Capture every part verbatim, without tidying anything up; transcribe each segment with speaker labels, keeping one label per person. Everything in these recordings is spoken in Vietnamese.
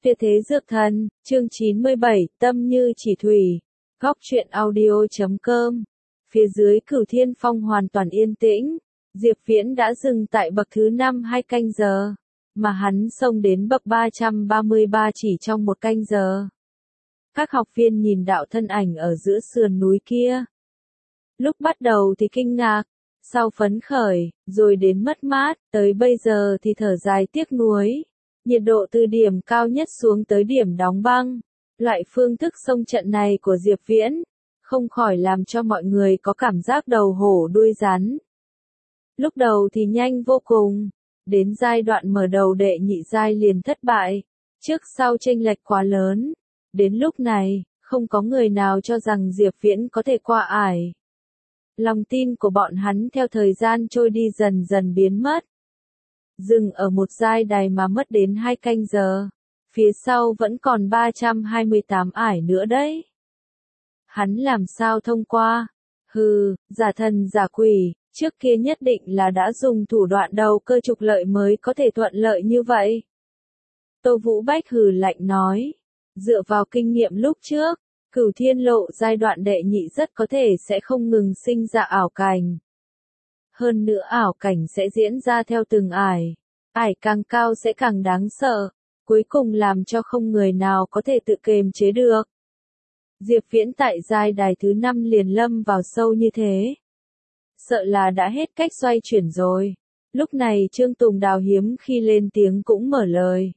Speaker 1: Tuyệt thế dược thần, chương chín mươi bảy, tâm như chỉ thủy. Góc truyện audio chấm com. Phía dưới Cửu Thiên Phong hoàn toàn yên tĩnh. Diệp Viễn đã dừng tại bậc thứ năm hai canh giờ, mà hắn xông đến bậc ba trăm ba mươi ba chỉ trong một canh giờ. Các học viên nhìn đạo thân ảnh ở giữa sườn núi kia. Lúc bắt đầu thì kinh ngạc, sau phấn khởi, rồi đến mất mát, tới bây giờ thì thở dài tiếc nuối. Nhiệt độ từ điểm cao nhất xuống tới điểm đóng băng. Loại phương thức xông trận này của Diệp Viễn, không khỏi làm cho mọi người có cảm giác đầu hổ đuôi rắn. Lúc đầu thì nhanh vô cùng, đến giai đoạn mở đầu đệ nhị giai liền thất bại, trước sau chênh lệch quá lớn. Đến lúc này, không có người nào cho rằng Diệp Viễn có thể qua ải. Lòng tin của bọn hắn theo thời gian trôi đi dần dần biến mất. Dừng ở một giai đài mà mất đến hai canh giờ, phía sau vẫn còn ba trăm hai mươi tám ải nữa đấy. Hắn làm sao thông qua? Hừ, giả thần giả quỷ, trước kia nhất định là đã dùng thủ đoạn đầu cơ trục lợi mới có thể thuận lợi như vậy. Tô Vũ Bách hừ lạnh nói, dựa vào kinh nghiệm lúc trước, Cửu Thiên Lộ giai đoạn đệ nhị rất có thể sẽ không ngừng sinh ra ảo cảnh. Hơn nữa ảo cảnh sẽ diễn ra theo từng ải, ải càng cao sẽ càng đáng sợ, cuối cùng làm cho không người nào có thể tự kiềm chế được. Diệp Viễn tại giai đài thứ năm liền lâm vào sâu như thế. Sợ là đã hết cách xoay chuyển rồi. Lúc này Trương Tùng Đào hiếm khi lên tiếng cũng mở lời.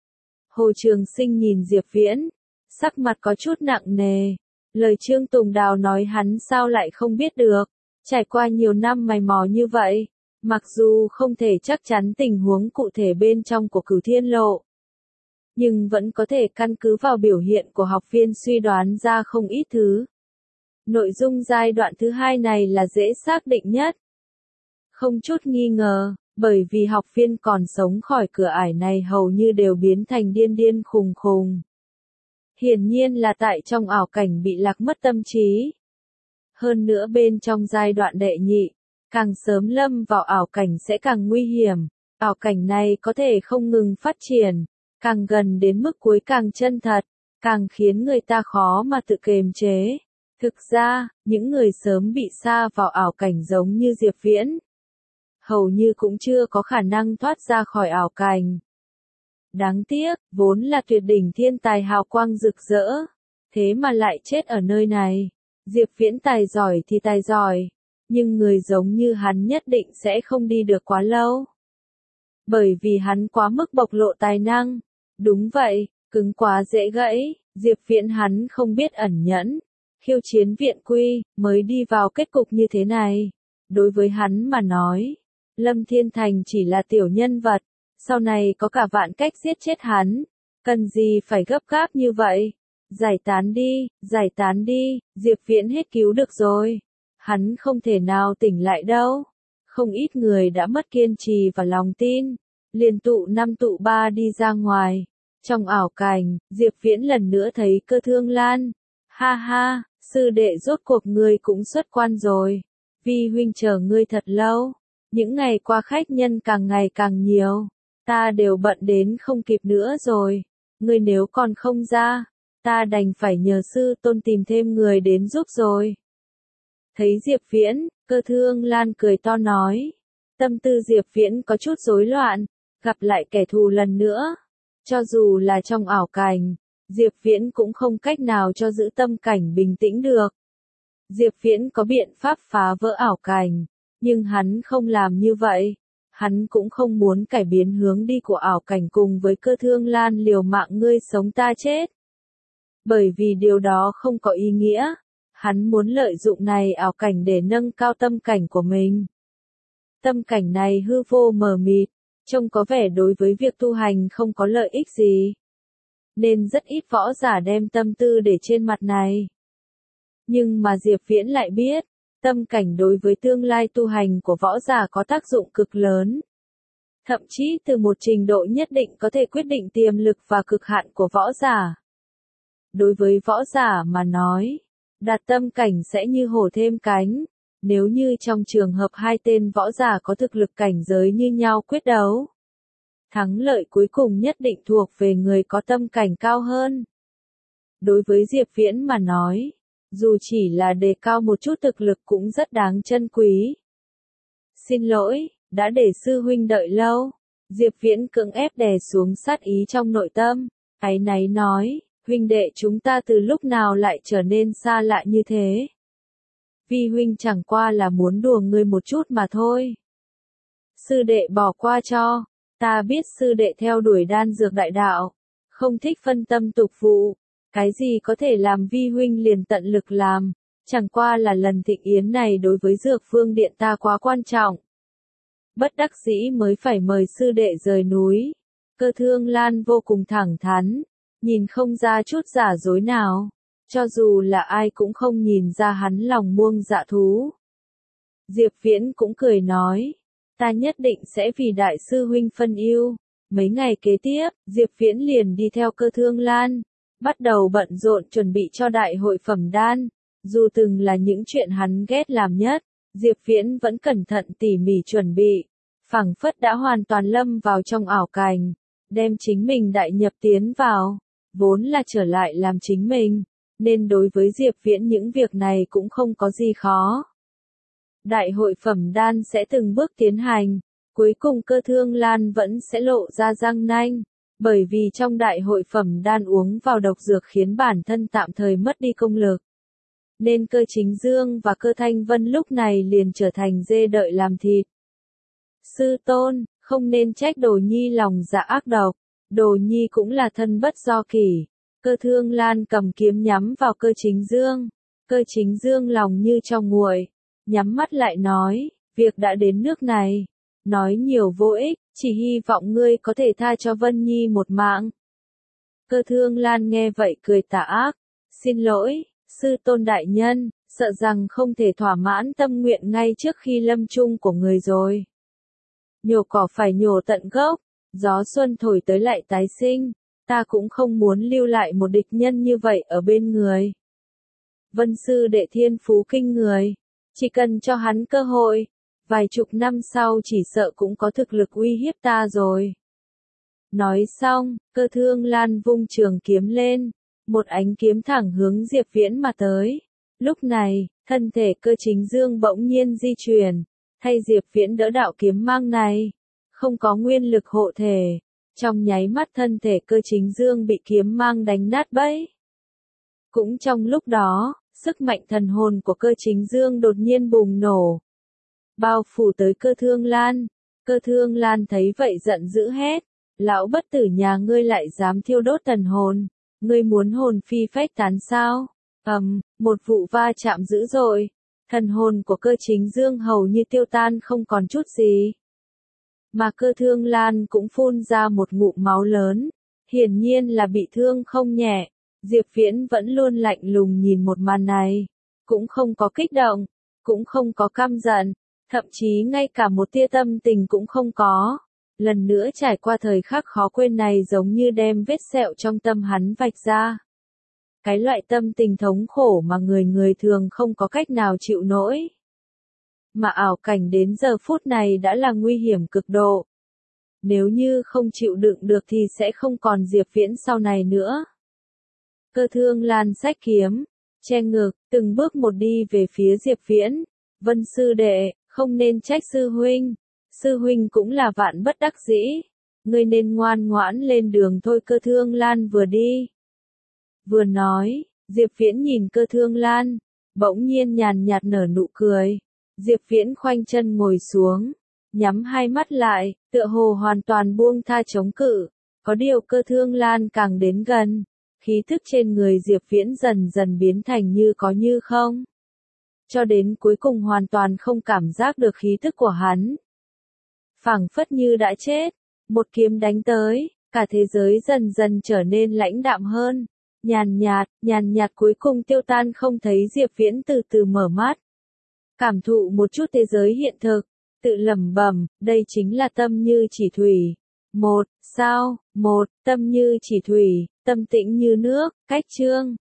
Speaker 1: Hồ Trường Sinh nhìn Diệp Viễn, sắc mặt có chút nặng nề. Lời Trương Tùng Đào nói hắn sao lại không biết được. Trải qua nhiều năm mày mò như vậy, mặc dù không thể chắc chắn tình huống cụ thể bên trong của Cửu Thiên Lộ, nhưng vẫn có thể căn cứ vào biểu hiện của học viên suy đoán ra không ít thứ. Nội dung giai đoạn thứ hai này là dễ xác định nhất. Không chút nghi ngờ, bởi vì học viên còn sống khỏi cửa ải này hầu như đều biến thành điên điên khùng khùng. Hiển nhiên là tại trong ảo cảnh bị lạc mất tâm trí. Hơn nữa bên trong giai đoạn đệ nhị, càng sớm lâm vào ảo cảnh sẽ càng nguy hiểm. Ảo cảnh này có thể không ngừng phát triển, càng gần đến mức cuối càng chân thật, càng khiến người ta khó mà tự kiềm chế. Thực ra, những người sớm bị sa vào ảo cảnh giống như Diệp Viễn, hầu như cũng chưa có khả năng thoát ra khỏi ảo cảnh. Đáng tiếc, vốn là tuyệt đỉnh thiên tài hào quang rực rỡ, thế mà lại chết ở nơi này. Diệp Viễn tài giỏi thì tài giỏi, nhưng người giống như hắn nhất định sẽ không đi được quá lâu. Bởi vì hắn quá mức bộc lộ tài năng. Đúng vậy, cứng quá dễ gãy, Diệp Viễn hắn không biết ẩn nhẫn, khiêu chiến viện quy, mới đi vào kết cục như thế này. Đối với hắn mà nói, Lâm Thiên Thành chỉ là tiểu nhân vật, sau này có cả vạn cách giết chết hắn, cần gì phải gấp gáp như vậy. Giải tán đi, giải tán đi, Diệp Viễn hết cứu được rồi. Hắn không thể nào tỉnh lại đâu. Không ít người đã mất kiên trì và lòng tin, liền tụ năm tụ ba đi ra ngoài. Trong ảo cảnh, Diệp Viễn lần nữa thấy Cơ Thương Lan. Ha ha, sư đệ rốt cuộc ngươi cũng xuất quan rồi. Vi huynh chờ ngươi thật lâu. Những ngày qua khách nhân càng ngày càng nhiều. Ta đều bận đến không kịp nữa rồi. Ngươi nếu còn không ra, ta đành phải nhờ sư tôn tìm thêm người đến giúp rồi. Thấy Diệp Viễn, Cơ Thương Lan cười to nói. Tâm tư Diệp Viễn có chút rối loạn, gặp lại kẻ thù lần nữa. Cho dù là trong ảo cảnh, Diệp Viễn cũng không cách nào cho giữ tâm cảnh bình tĩnh được. Diệp Viễn có biện pháp phá vỡ ảo cảnh, nhưng hắn không làm như vậy. Hắn cũng không muốn cải biến hướng đi của ảo cảnh cùng với Cơ Thương Lan liều mạng ngươi sống ta chết. Bởi vì điều đó không có ý nghĩa. Hắn muốn lợi dụng này ảo cảnh để nâng cao tâm cảnh của mình. Tâm cảnh này hư vô mờ mịt, trông có vẻ đối với việc tu hành không có lợi ích gì. Nên rất ít võ giả đem tâm tư để trên mặt này. Nhưng mà Diệp Viễn lại biết, tâm cảnh đối với tương lai tu hành của võ giả có tác dụng cực lớn. Thậm chí từ một trình độ nhất định có thể quyết định tiềm lực và cực hạn của võ giả. Đối với võ giả mà nói, đạt tâm cảnh sẽ như hổ thêm cánh. Nếu như trong trường hợp hai tên võ giả có thực lực cảnh giới như nhau quyết đấu, Thắng lợi cuối cùng nhất định thuộc về người có tâm cảnh cao hơn. Đối với Diệp Viễn mà nói, dù chỉ là đề cao một chút thực lực cũng rất đáng trân quý. Xin lỗi, đã để sư huynh đợi lâu. Diệp Viễn cưỡng ép đè xuống sát ý trong nội tâm, áy náy nói, huynh đệ chúng ta từ lúc nào lại trở nên xa lạ như thế. Vi huynh chẳng qua là muốn đùa ngươi một chút mà thôi. Sư đệ bỏ qua cho, ta biết sư đệ theo đuổi đan dược đại đạo, không thích phân tâm tục vụ, cái gì có thể làm vi huynh liền tận lực làm, chẳng qua là lần thịnh yến này đối với dược phương điện ta quá quan trọng. Bất đắc dĩ mới phải mời sư đệ rời núi. Cơ Thương Lan vô cùng thẳng thắn, nhìn không ra chút giả dối nào, cho dù là ai cũng không nhìn ra hắn lòng muông dạ thú. Diệp Viễn cũng cười nói, ta nhất định sẽ vì đại sư huynh phân ưu. Mấy ngày kế tiếp, Diệp Viễn liền đi theo Cơ Thương Lan, bắt đầu bận rộn chuẩn bị cho đại hội phẩm đan, dù từng là những chuyện hắn ghét làm nhất. Diệp Viễn vẫn cẩn thận tỉ mỉ chuẩn bị, phảng phất đã hoàn toàn lâm vào trong ảo cảnh, đem chính mình đại nhập tiến vào, vốn là trở lại làm chính mình, nên đối với Diệp Viễn những việc này cũng không có gì khó. Đại hội phẩm đan sẽ từng bước tiến hành, cuối cùng Cơ Thương Lan vẫn sẽ lộ ra răng nanh, bởi vì trong đại hội phẩm đan uống vào độc dược khiến bản thân tạm thời mất đi công lực. Nên Cơ Chính Dương và Cơ Thanh Vân lúc này liền trở thành dê đợi làm thịt. Sư tôn, không nên trách Đồ Nhi lòng dạ ác độc, Đồ Nhi cũng là thân bất do kỷ. Cơ Thương Lan cầm kiếm nhắm vào Cơ Chính Dương. Cơ Chính Dương lòng như trong nguội, nhắm mắt lại nói, việc đã đến nước này, nói nhiều vô ích, chỉ hy vọng ngươi có thể tha cho Vân Nhi một mạng. Cơ Thương Lan nghe vậy cười tà ác, xin lỗi, sư tôn đại nhân, sợ rằng không thể thỏa mãn tâm nguyện ngay trước khi lâm chung của người rồi. Nhổ cỏ phải nhổ tận gốc, gió xuân thổi tới lại tái sinh, ta cũng không muốn lưu lại một địch nhân như vậy ở bên người. Vân sư đệ thiên phú kinh người, chỉ cần cho hắn cơ hội, vài chục năm sau chỉ sợ cũng có thực lực uy hiếp ta rồi. Nói xong, Cơ Thương Lan vung trường kiếm lên, một ánh kiếm thẳng hướng Diệp Viễn mà tới. Lúc này, thân thể Cơ Chính Dương bỗng nhiên di chuyển, thay Diệp Viễn đỡ đạo kiếm mang này, không có nguyên lực hộ thể, trong nháy mắt thân thể Cơ Chính Dương bị kiếm mang đánh nát bấy. Cũng trong lúc đó, sức mạnh thần hồn của Cơ Chính Dương đột nhiên bùng nổ, bao phủ tới Cơ Thương Lan. Cơ Thương Lan thấy vậy giận dữ hét, lão bất tử nhà ngươi lại dám thiêu đốt thần hồn, ngươi muốn hồn phi phách tán sao? Ầm, um, một vụ va chạm dữ dội, thần hồn của Cơ Chính Dương hầu như tiêu tan không còn chút gì. Mà Cơ Thương Lan cũng phun ra một ngụm máu lớn, hiển nhiên là bị thương không nhẹ. Diệp Viễn vẫn luôn lạnh lùng nhìn một màn này, cũng không có kích động, cũng không có căm giận, thậm chí ngay cả một tia tâm tình cũng không có. Lần nữa trải qua thời khắc khó quên này giống như đem vết sẹo trong tâm hắn vạch ra. Cái loại tâm tình thống khổ mà người người thường không có cách nào chịu nổi. Mà ảo cảnh đến giờ phút này đã là nguy hiểm cực độ. Nếu như không chịu đựng được thì sẽ không còn Diệp Viễn sau này nữa. Cơ Thương Lan xách kiếm, che ngực, từng bước một đi về phía Diệp Viễn. Vân sư đệ, không nên trách sư huynh. Sư huynh cũng là vạn bất đắc dĩ. Ngươi nên ngoan ngoãn lên đường thôi. Cơ Thương Lan vừa đi, vừa nói. Diệp Viễn nhìn Cơ Thương Lan, bỗng nhiên nhàn nhạt nở nụ cười. Diệp Viễn khoanh chân ngồi xuống, nhắm hai mắt lại, tựa hồ hoàn toàn buông tha chống cự. Có điều Cơ Thương Lan càng đến gần, khí thức trên người Diệp Viễn dần dần biến thành như có như không. Cho đến cuối cùng hoàn toàn không cảm giác được khí thức của hắn. Phảng phất như đã chết, một kiếm đánh tới, cả thế giới dần dần trở nên lãnh đạm hơn. Nhàn nhạt, nhàn nhạt cuối cùng tiêu tan không thấy. Diệp Viễn từ từ mở mắt, cảm thụ một chút thế giới hiện thực, tự lẩm bẩm, đây chính là tâm như chỉ thủy. Một, sao, một, tâm như chỉ thủy, tâm tĩnh như nước, cách chương.